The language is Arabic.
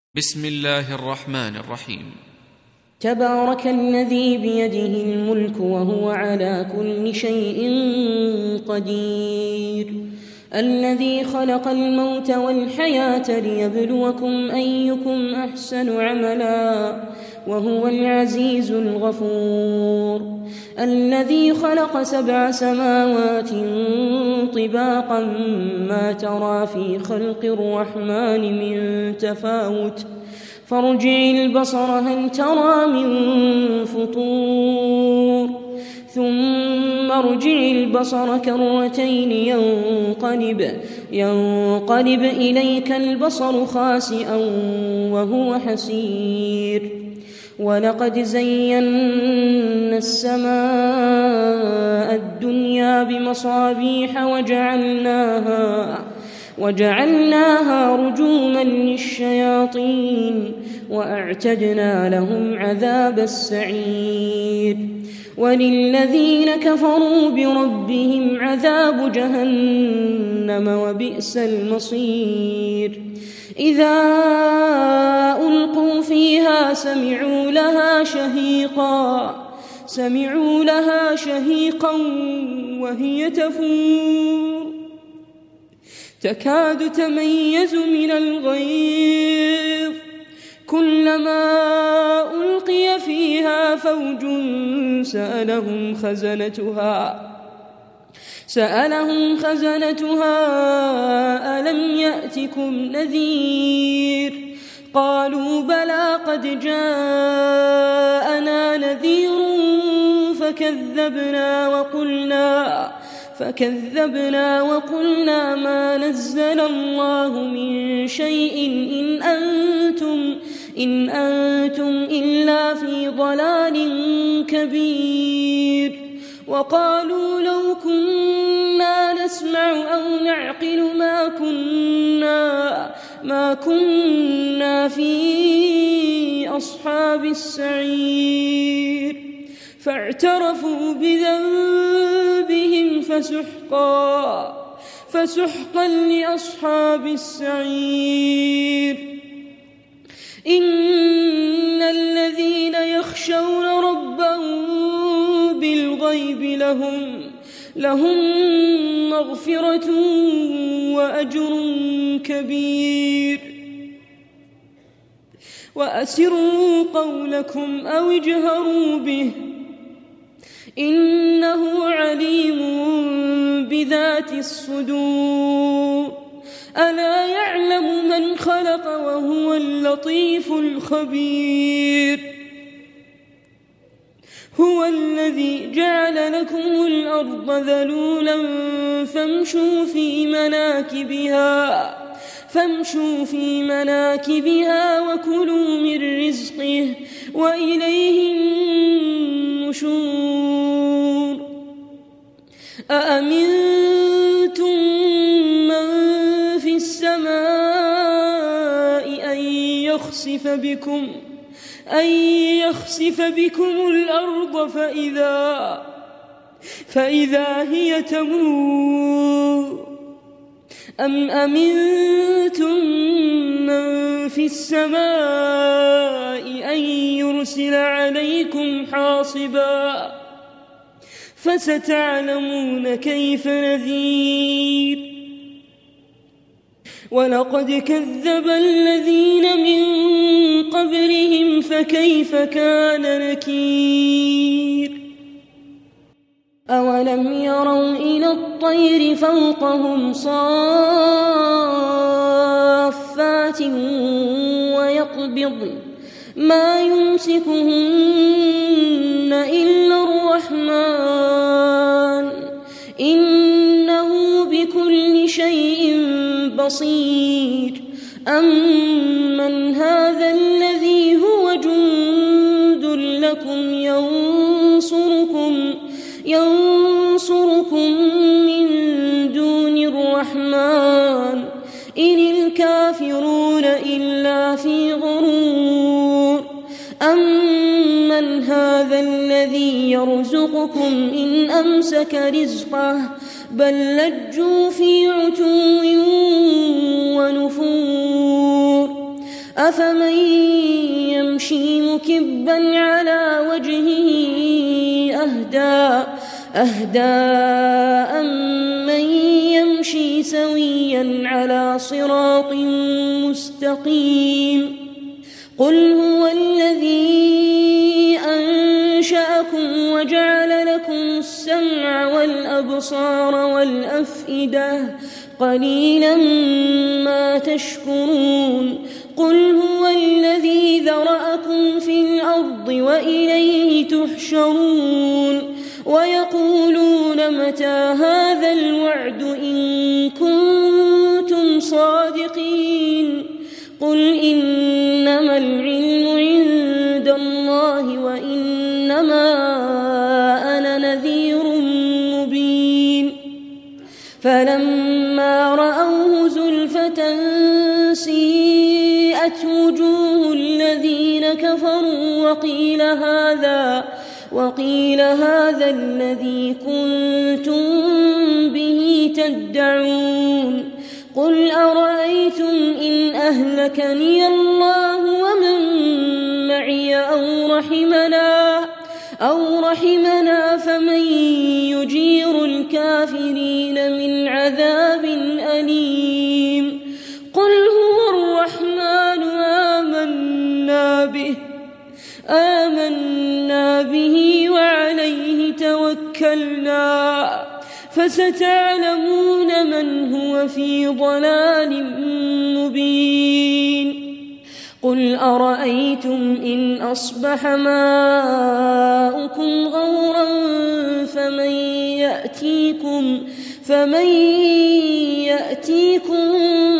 بسم الله الرحمن الرحيم. تبارك الذي بيده الملك وهو على كل شيء قدير، الذي خلق الموت والحياة ليبلوكم أيكم أحسن عملا وهو العزيز الغفور، الذي خلق 7 سماوات طباقا ما ترى في خلق الرحمن من تفاوت فارجع البصر هل ترى من فطور ثم ارجع البصر كرتين ينقلب إليك البصر خاسئا وهو حسير، ولقد زينا السماء الدنيا بمصابيح وجعلناها رجوما للشياطين وأعتدنا لهم عذاب السعير، وللذين كفروا بربهم عذاب جهنم وبئس المصير. إذا ألقوا فيها سمعوا لها شهيقا وهي تفور تكاد تميز من الغيظ، كلما ألقي فيها فوج سألهم خزنتها ألم يأتكم نذير؟ قالوا بلى قد جاءنا نذير فكذبنا وقلنا ما نزل الله من شيء إن أنتم إلا في ضلال كبير. وقالوا لو كنا نسمع أو نعقل ما كنا في أصحاب السعير، فاعترفوا بذنبهم فسحقا لأصحاب السعير. إن الذين يخشون ربهم بالغيب لهم مغفرة وأجر كبير. وأسروا قولكم أو اجهروا به إنه عليم بذات الصدور، ألا يعلم من خلق وهو اللطيف الخبير. هو الذي جعل لكم الأرض ذلولا فامشوا في مناكبها وكلوا من رزقه وإليه النشور. أأمنتم من في السماء أن يخسف بكم الأرض فإذا هي تمور، أم أمنتم من في السماء أن يرسل عليكم حاصبا فستعلمون كيف نذير. ولقد كذب الذين من قبلهم فكيف كان نكير. أولم يروا إلى الطير فوقهم صافات ويقبضن ما يمسكهن إلا الرحمن إنه بكل شيء بصير. أمن هذا الذي هو جند لكم ينصركم من دون الرحمن إن الكافرون إلا في غرور. أمن هذا الذي يرزقكم إن أمسك رزقه بل لجوا في عتو ونفور. أفمن يمشي مكبا على وجهه أهدى أمن يمشي سويا على صراط مستقيم قل هو الذي أنشأكم وجعل لكم السمع والأبصار والأفئدة قليلا ما تشكرون قل هو الذي ذرأكم في الأرض وإليه تحشرون ويقولون متى هذا الوعد إن كنتم صادقين قل إنما العلم عند الله وإنما أنا نذير مبين فلما رأوه زلفة سيئت وجوه الذين كفروا وقيل هذا الذي كنتم به تدعون قل أرأيتم إن أهلكني الله ومن معي أو رحمنا فمن يجير الكافرين من عذاب أليم قل هو الرحمن آمنا به وعليه توكلنا فستعلمون من هو في ضلال مبين قل أرأيتم إن أصبح ماؤكم غورا فمن يأتيكم